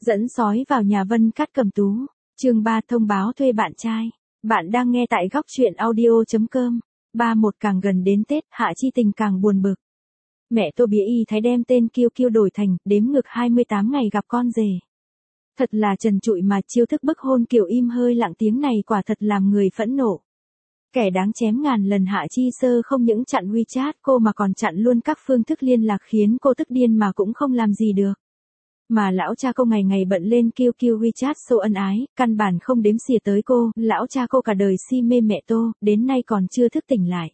Dẫn sói vào nhà Vân Cát Cầm Tú. Chương 3 thông báo thuê bạn trai. Bạn đang nghe tại góc truyện audio.com. 31 càng gần đến Tết, Hạ Chi Tình càng buồn bực. Mẹ Tô Bía Y Thái đem tên Kiêu Kiêu đổi thành đếm ngược 28 ngày gặp con rể. Thật là trần trụi mà chiêu thức bức hôn kiểu im hơi lặng tiếng này quả thật làm người phẫn nộ. Kẻ đáng chém ngàn lần Hạ Chi Sơ không những chặn WeChat cô mà còn chặn luôn các phương thức liên lạc khiến cô tức điên mà cũng không làm gì được. Mà lão cha cô ngày ngày bận lên Kiêu Kiêu WeChat show ân ái, căn bản không đếm xỉa tới cô, lão cha cô cả đời si mê mẹ Tô, đến nay còn chưa thức tỉnh lại.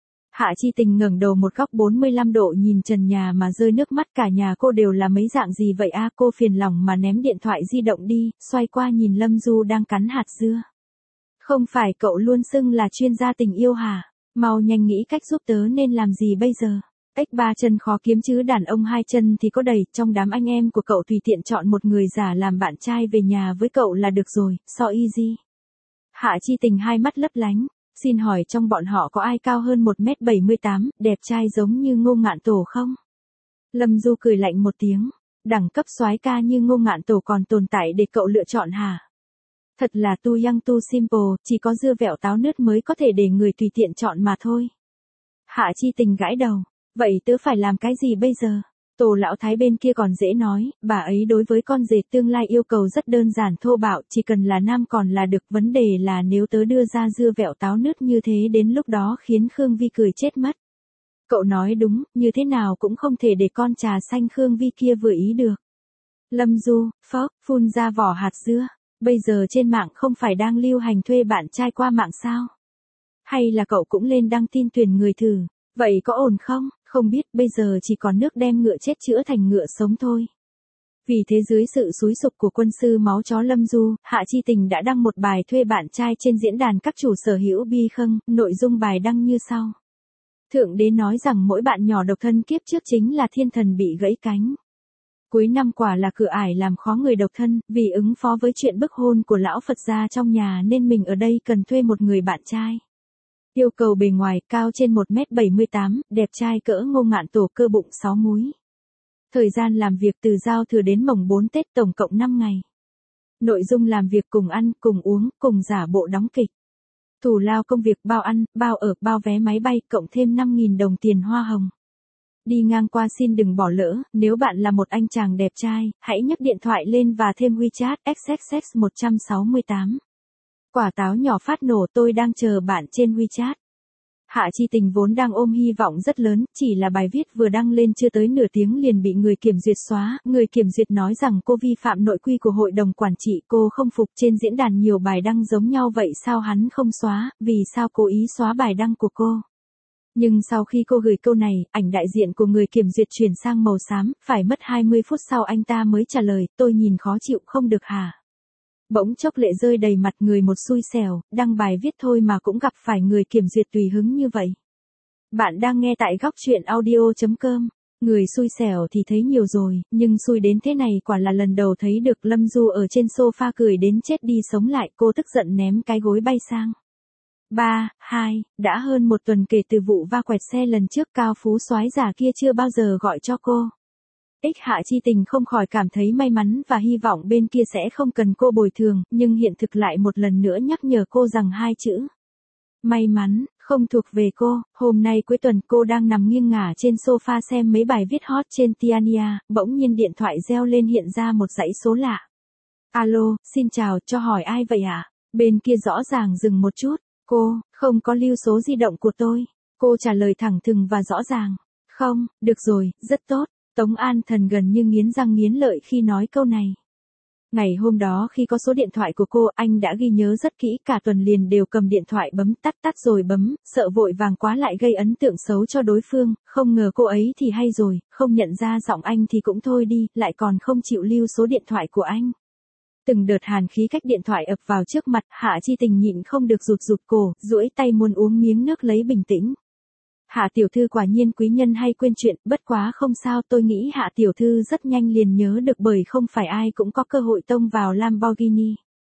Hạ Chi Tình ngẩng đầu một góc 45 độ nhìn trần nhà mà rơi nước mắt, cả nhà cô đều là mấy dạng gì vậy a? Cô phiền lòng mà ném điện thoại di động đi, xoay qua nhìn Lâm Du đang cắn hạt dưa. Không phải cậu luôn xưng là chuyên gia tình yêu hả? Mau nhanh nghĩ cách giúp tớ nên làm gì bây giờ? Ếch ba chân khó kiếm chứ đàn ông hai chân thì có đầy, trong đám anh em của cậu tùy tiện chọn một người giả làm bạn trai về nhà với cậu là được rồi, so easy. Hạ Chi Tình hai mắt lấp lánh, xin hỏi trong bọn họ có ai cao hơn 1m78, đẹp trai giống như Ngô Ngạn Tổ không? Lâm Du cười lạnh một tiếng, đẳng cấp soái ca như Ngô Ngạn Tổ còn tồn tại để cậu lựa chọn hả? Thật là too young too simple, chỉ có dưa vẹo táo nứt mới có thể để người tùy tiện chọn mà thôi. Hạ Chi Tình gãi đầu. Vậy tớ phải làm cái gì bây giờ? Tổ lão thái bên kia còn dễ nói, bà ấy đối với con rể tương lai yêu cầu rất đơn giản thô bạo, chỉ cần là nam còn là được, vấn đề là nếu tớ đưa ra dưa vẹo táo nứt như thế đến lúc đó khiến Khương Vi cười chết mất. Cậu nói đúng, như thế nào cũng không thể để con trà xanh Khương Vi kia vừa ý được. Lâm Du, phun ra vỏ hạt dưa, bây giờ trên mạng không phải đang lưu hành thuê bạn trai qua mạng sao? Hay là cậu cũng lên đăng tin tuyển người thử? Vậy có ổn không? Không biết, bây giờ chỉ còn nước đem ngựa chết chữa thành ngựa sống thôi. Vì thế dưới sự xúi sục của quân sư máu chó Lâm Du, Hạ Chi Tình đã đăng một bài thuê bạn trai trên diễn đàn các chủ sở hữu bi khâng, nội dung bài đăng như sau. Thượng đế nói rằng mỗi bạn nhỏ độc thân kiếp trước chính là thiên thần bị gãy cánh. Cuối năm quả là cửa ải làm khó người độc thân, vì ứng phó với chuyện bức hôn của lão Phật gia trong nhà nên mình ở đây cần thuê một người bạn trai. Yêu cầu bề ngoài cao trên 1m78, đẹp trai cỡ Ngô Ngạn Tổ, cơ bụng 6 múi. Thời gian làm việc từ giao thừa đến mồng 4 Tết, tổng cộng 5 ngày. Nội dung làm việc cùng ăn, cùng uống, cùng giả bộ đóng kịch. Thù lao công việc bao ăn, bao ở, bao vé máy bay, cộng thêm 5.000 đồng tiền hoa hồng. Đi ngang qua xin đừng bỏ lỡ, nếu bạn là một anh chàng đẹp trai, hãy nhấc điện thoại lên và thêm WeChat XXX 168. Quả táo nhỏ phát nổ, tôi đang chờ bạn trên WeChat. Hạ Chi Tình vốn đang ôm hy vọng rất lớn, chỉ là bài viết vừa đăng lên chưa tới nửa tiếng liền bị người kiểm duyệt xóa. Người kiểm duyệt nói rằng cô vi phạm nội quy của hội đồng quản trị, cô không phục. Trên diễn đàn nhiều bài đăng giống nhau vậy sao hắn không xóa, vì sao cố ý xóa bài đăng của cô? Nhưng sau khi cô gửi câu này, ảnh đại diện của người kiểm duyệt chuyển sang màu xám, phải mất 20 phút sau anh ta mới trả lời, tôi nhìn khó chịu không được hả? Bỗng chốc lệ rơi đầy mặt, người một xui xẻo, đăng bài viết thôi mà cũng gặp phải người kiểm duyệt tùy hứng như vậy. Bạn đang nghe tại góc truyện audio.com. Người xui xẻo thì thấy nhiều rồi, nhưng xui đến thế này quả là lần đầu thấy được. Lâm Du ở trên sofa cười đến chết đi sống lại, cô tức giận ném cái gối bay sang. 3, 2, đã hơn một tuần kể từ vụ va quẹt xe lần trước, cao phú soái giả kia chưa bao giờ gọi cho cô. Hạ Chi Tình không khỏi cảm thấy may mắn và hy vọng bên kia sẽ không cần cô bồi thường, nhưng hiện thực lại một lần nữa nhắc nhở cô rằng hai chữ may mắn không thuộc về cô. Hôm nay cuối tuần cô đang nằm nghiêng ngả trên sofa xem mấy bài viết hot trên Tiania, bỗng nhiên điện thoại reo lên, hiện ra một dãy số lạ. Alo, xin chào, cho hỏi ai vậy ạ? Bên kia rõ ràng dừng một chút. Cô, không có lưu số di động của tôi. Cô trả lời thẳng thừng và rõ ràng. Không, được rồi, rất tốt. Tống An Thần gần như nghiến răng nghiến lợi khi nói câu này. Ngày hôm đó khi có số điện thoại của cô, anh đã ghi nhớ rất kỹ, cả tuần liền đều cầm điện thoại bấm tắt rồi bấm, sợ vội vàng quá lại gây ấn tượng xấu cho đối phương, không ngờ cô ấy thì hay rồi, không nhận ra giọng anh thì cũng thôi đi, lại còn không chịu lưu số điện thoại của anh. Từng đợt hàn khí cách điện thoại ập vào trước mặt, Hạ Chi Tình nhịn không được rụt cổ, duỗi tay muốn uống miếng nước lấy bình tĩnh. Hạ tiểu thư quả nhiên quý nhân hay quên chuyện, bất quá không sao, tôi nghĩ Hạ tiểu thư rất nhanh liền nhớ được, bởi không phải ai cũng có cơ hội tông vào Lamborghini.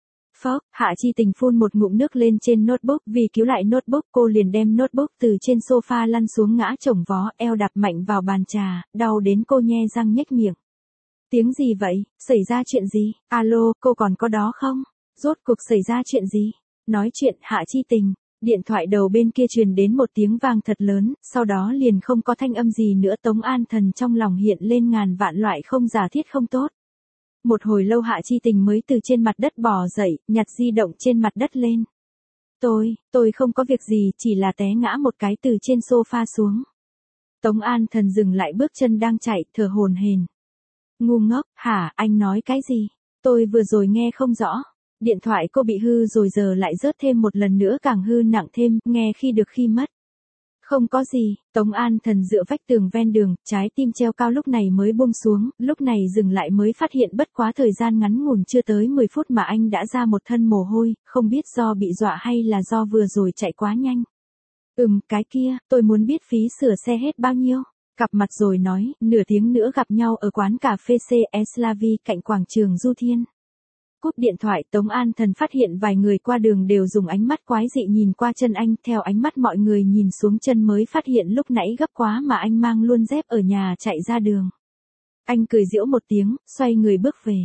Hạ Chi Tình phun một ngụm nước lên trên notebook, vì cứu lại notebook cô liền đem notebook từ trên sofa lăn xuống ngã chồng vó, eo đạp mạnh vào bàn trà, đau đến cô nhe răng nhếch miệng. Tiếng gì vậy, xảy ra chuyện gì, alo, cô còn có đó không? Rốt cuộc xảy ra chuyện gì? Nói chuyện Hạ Chi Tình, điện thoại đầu bên kia truyền đến một tiếng vang thật lớn, sau đó liền không có thanh âm gì nữa. Tống An Thần trong lòng hiện lên ngàn vạn loại không giả thiết không tốt. Một hồi lâu Hạ Chi Tình mới từ trên mặt đất bò dậy, nhặt di động trên mặt đất lên. Tôi không có việc gì, chỉ là té ngã một cái từ trên sofa xuống. Tống An Thần dừng lại bước chân đang chạy, thở hổn hển. Ngu ngốc, hả, anh nói cái gì? Tôi vừa rồi nghe không rõ. Điện thoại cô bị hư rồi giờ lại rớt thêm một lần nữa càng hư nặng thêm, nghe khi được khi mất. Không có gì, Tống An Thần dựa vách tường ven đường, trái tim treo cao lúc này mới buông xuống, lúc này dừng lại mới phát hiện bất quá thời gian ngắn ngủn chưa tới 10 phút mà anh đã ra một thân mồ hôi, không biết do bị dọa hay là do vừa rồi chạy quá nhanh. Cái kia, tôi muốn biết phí sửa xe hết bao nhiêu. Gặp mặt rồi nói, nửa tiếng nữa gặp nhau ở quán cà phê C.S. Slavi cạnh quảng trường Du Thiên. Cúp điện thoại, Tống An Thần phát hiện vài người qua đường đều dùng ánh mắt quái dị nhìn qua chân anh, theo ánh mắt mọi người nhìn xuống chân mới phát hiện lúc nãy gấp quá mà anh mang luôn dép ở nhà chạy ra đường. Anh cười giễu một tiếng, xoay người bước về.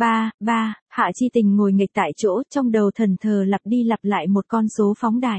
Hạ Chi Tình ngồi nghịch tại chỗ, trong đầu thần thờ lặp đi lặp lại một con số phóng đại.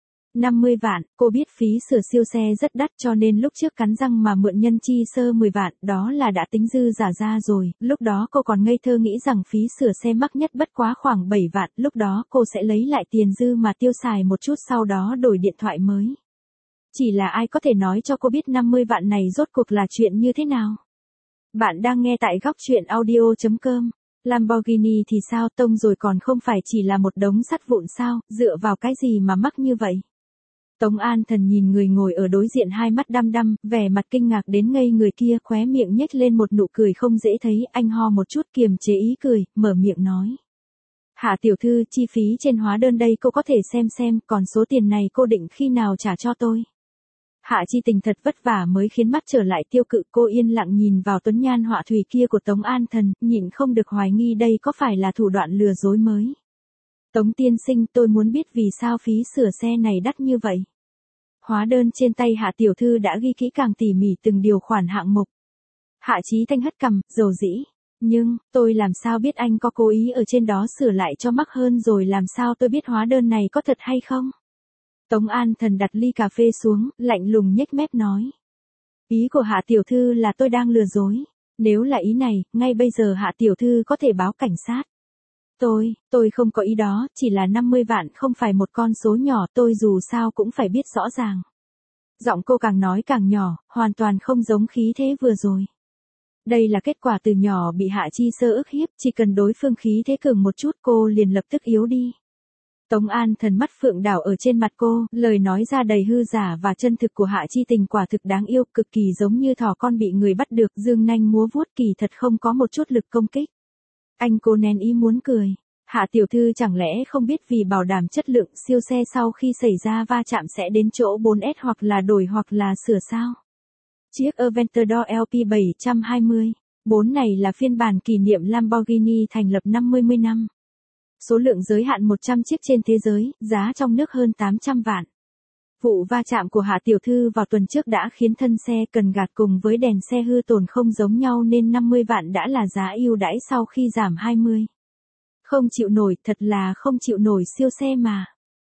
50 vạn, cô biết phí sửa siêu xe rất đắt cho nên lúc trước cắn răng mà mượn nhân chi sơ 10 vạn, đó là đã tính dư giả ra rồi, lúc đó cô còn ngây thơ nghĩ rằng phí sửa xe mắc nhất bất quá khoảng 7 vạn, lúc đó cô sẽ lấy lại tiền dư mà tiêu xài một chút sau đó đổi điện thoại mới. Chỉ là ai có thể nói cho cô biết 50 vạn này rốt cuộc là chuyện như thế nào? Bạn đang nghe tại góc chuyện audio.com. Lamborghini thì sao, tông rồi còn không phải chỉ là một đống sắt vụn sao, dựa vào cái gì mà mắc như vậy? Tống An Thần nhìn người ngồi ở đối diện hai mắt đăm đăm, vẻ mặt kinh ngạc đến ngây người kia, khóe miệng nhếch lên một nụ cười không dễ thấy, anh ho một chút kiềm chế ý cười, mở miệng nói. Hạ tiểu thư, chi phí trên hóa đơn đây cô có thể xem, còn số tiền này cô định khi nào trả cho tôi? Hạ Chi Tình thật vất vả mới khiến mắt trở lại tiêu cự, cô yên lặng nhìn vào tuấn nhan họa thủy kia của Tống An Thần, nhịn không được hoài nghi đây có phải là thủ đoạn lừa dối mới. Tống tiên sinh, tôi muốn biết vì sao phí sửa xe này đắt như vậy. Hóa đơn trên tay Hạ tiểu thư đã ghi kỹ càng tỉ mỉ từng điều khoản hạng mục. Hạ Chí Thanh hất cằm, dầu dĩ. Nhưng, tôi làm sao biết anh có cố ý ở trên đó sửa lại cho mắc hơn rồi làm sao tôi biết hóa đơn này có thật hay không? Tống An Thần đặt ly cà phê xuống, lạnh lùng nhếch mép nói. Ý của Hạ tiểu thư là tôi đang lừa dối. Nếu là ý này, ngay bây giờ Hạ tiểu thư có thể báo cảnh sát. Tôi không có ý đó, chỉ là 50 vạn không phải một con số nhỏ, tôi dù sao cũng phải biết rõ ràng. Giọng cô càng nói càng nhỏ, hoàn toàn không giống khí thế vừa rồi. Đây là kết quả từ nhỏ bị Hạ Chi Sơ ức hiếp, chỉ cần đối phương khí thế cường một chút cô liền lập tức yếu đi. Tống An Thần mắt phượng đảo ở trên mặt cô, lời nói ra đầy hư giả và chân thực của Hạ Chi Tình quả thực đáng yêu, cực kỳ giống như thỏ con bị người bắt được, dương nanh múa vuốt, kỳ thật không có một chút lực công kích. Anh cố nén ý muốn cười. Hạ tiểu thư chẳng lẽ không biết vì bảo đảm chất lượng siêu xe sau khi xảy ra va chạm sẽ đến chỗ 4S hoặc là đổi hoặc là sửa sao? Chiếc Aventador LP 720, 4 này là phiên bản kỷ niệm Lamborghini thành lập 50 năm. Số lượng giới hạn 100 chiếc trên thế giới, giá trong nước hơn 800 vạn. Vụ va chạm của Hạ tiểu thư vào tuần trước đã khiến thân xe cần gạt cùng với đèn xe hư tổn không giống nhau nên 50 vạn đã là giá ưu đãi sau khi giảm 20. Không chịu nổi, thật là không chịu nổi siêu xe mà.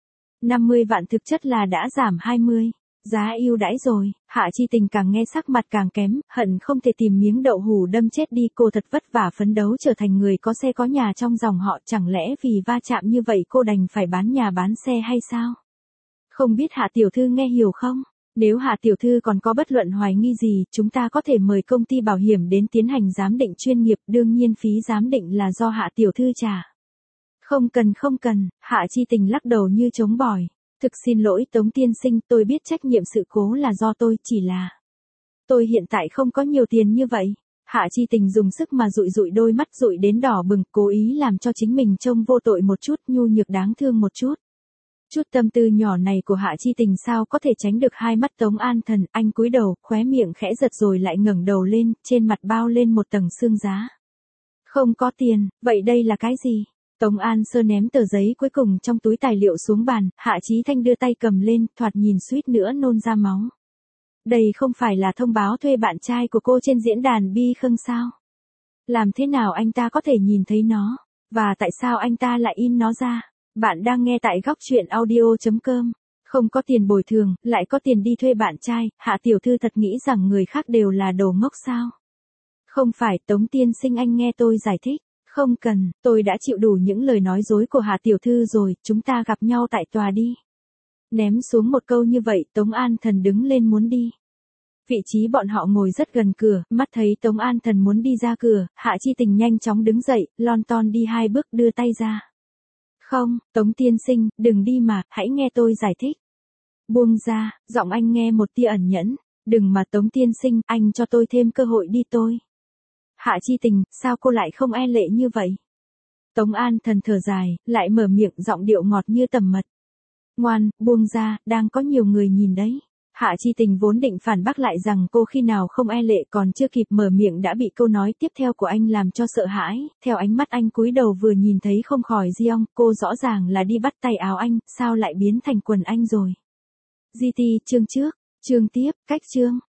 50 vạn thực chất là đã giảm 20. Giá ưu đãi rồi, Hạ Chi Tình càng nghe sắc mặt càng kém, hận không thể tìm miếng đậu hủ đâm chết đi, cô thật vất vả phấn đấu trở thành người có xe có nhà trong dòng họ, chẳng lẽ vì va chạm như vậy cô đành phải bán nhà bán xe hay sao? Không biết Hạ tiểu thư nghe hiểu không? Nếu Hạ tiểu thư còn có bất luận hoài nghi gì, chúng ta có thể mời công ty bảo hiểm đến tiến hành giám định chuyên nghiệp, đương nhiên phí giám định là do Hạ tiểu thư trả. Không cần, Hạ Chi Tình lắc đầu như chống bỏi. Thực xin lỗi Tống tiên sinh, tôi biết trách nhiệm sự cố là do tôi, chỉ là tôi hiện tại không có nhiều tiền như vậy. Hạ Chi Tình dùng sức mà dụi đôi mắt dụi đến đỏ bừng, cố ý làm cho chính mình trông vô tội một chút, nhu nhược đáng thương một chút. Chút tâm tư nhỏ này của Hạ Chi Tình sao có thể tránh được hai mắt Tống An Thần, anh cúi đầu, khóe miệng khẽ giật rồi lại ngẩng đầu lên, trên mặt bao lên một tầng sương giá. Không có tiền, vậy đây là cái gì? Tống An Sơ ném tờ giấy cuối cùng trong túi tài liệu xuống bàn, Hạ Chí Thanh đưa tay cầm lên, thoạt nhìn suýt nữa nôn ra máu. Đây không phải là thông báo thuê bạn trai của cô trên diễn đàn Bi Khâng sao? Làm thế nào anh ta có thể nhìn thấy nó? Và tại sao anh ta lại in nó ra? Bạn đang nghe tại góc chuyện audio.com. Không có tiền bồi thường, lại có tiền đi thuê bạn trai, Hạ tiểu thư thật nghĩ rằng người khác đều là đồ ngốc sao? Không phải, Tống tiên sinh, anh nghe tôi giải thích. Không cần, tôi đã chịu đủ những lời nói dối của Hạ tiểu thư rồi, chúng ta gặp nhau tại tòa đi. Ném xuống một câu như vậy, Tống An Thần đứng lên muốn đi. Vị trí bọn họ ngồi rất gần cửa, mắt thấy Tống An Thần muốn đi ra cửa, Hạ Chi Tình nhanh chóng đứng dậy, lon ton đi 2 bước đưa tay ra. Không, Tống tiên sinh, đừng đi mà, hãy nghe tôi giải thích. Buông ra, giọng anh nghe một tia ẩn nhẫn. Đừng mà Tống tiên sinh, anh cho tôi thêm cơ hội đi tôi. Hạ Chi Tình, sao cô lại không e lệ như vậy? Tống An Thần thở dài, lại mở miệng giọng điệu ngọt như tầm mật. Ngoan, buông ra, đang có nhiều người nhìn đấy. Hạ Chi Tình vốn định phản bác lại rằng cô khi nào không e lệ, còn chưa kịp mở miệng đã bị câu nói tiếp theo của anh làm cho sợ hãi, theo ánh mắt anh cúi đầu vừa nhìn thấy không khỏi Giong, cô rõ ràng là đi bắt tay áo anh, sao lại biến thành quần anh rồi. GT, chương trước, chương tiếp, cách chương.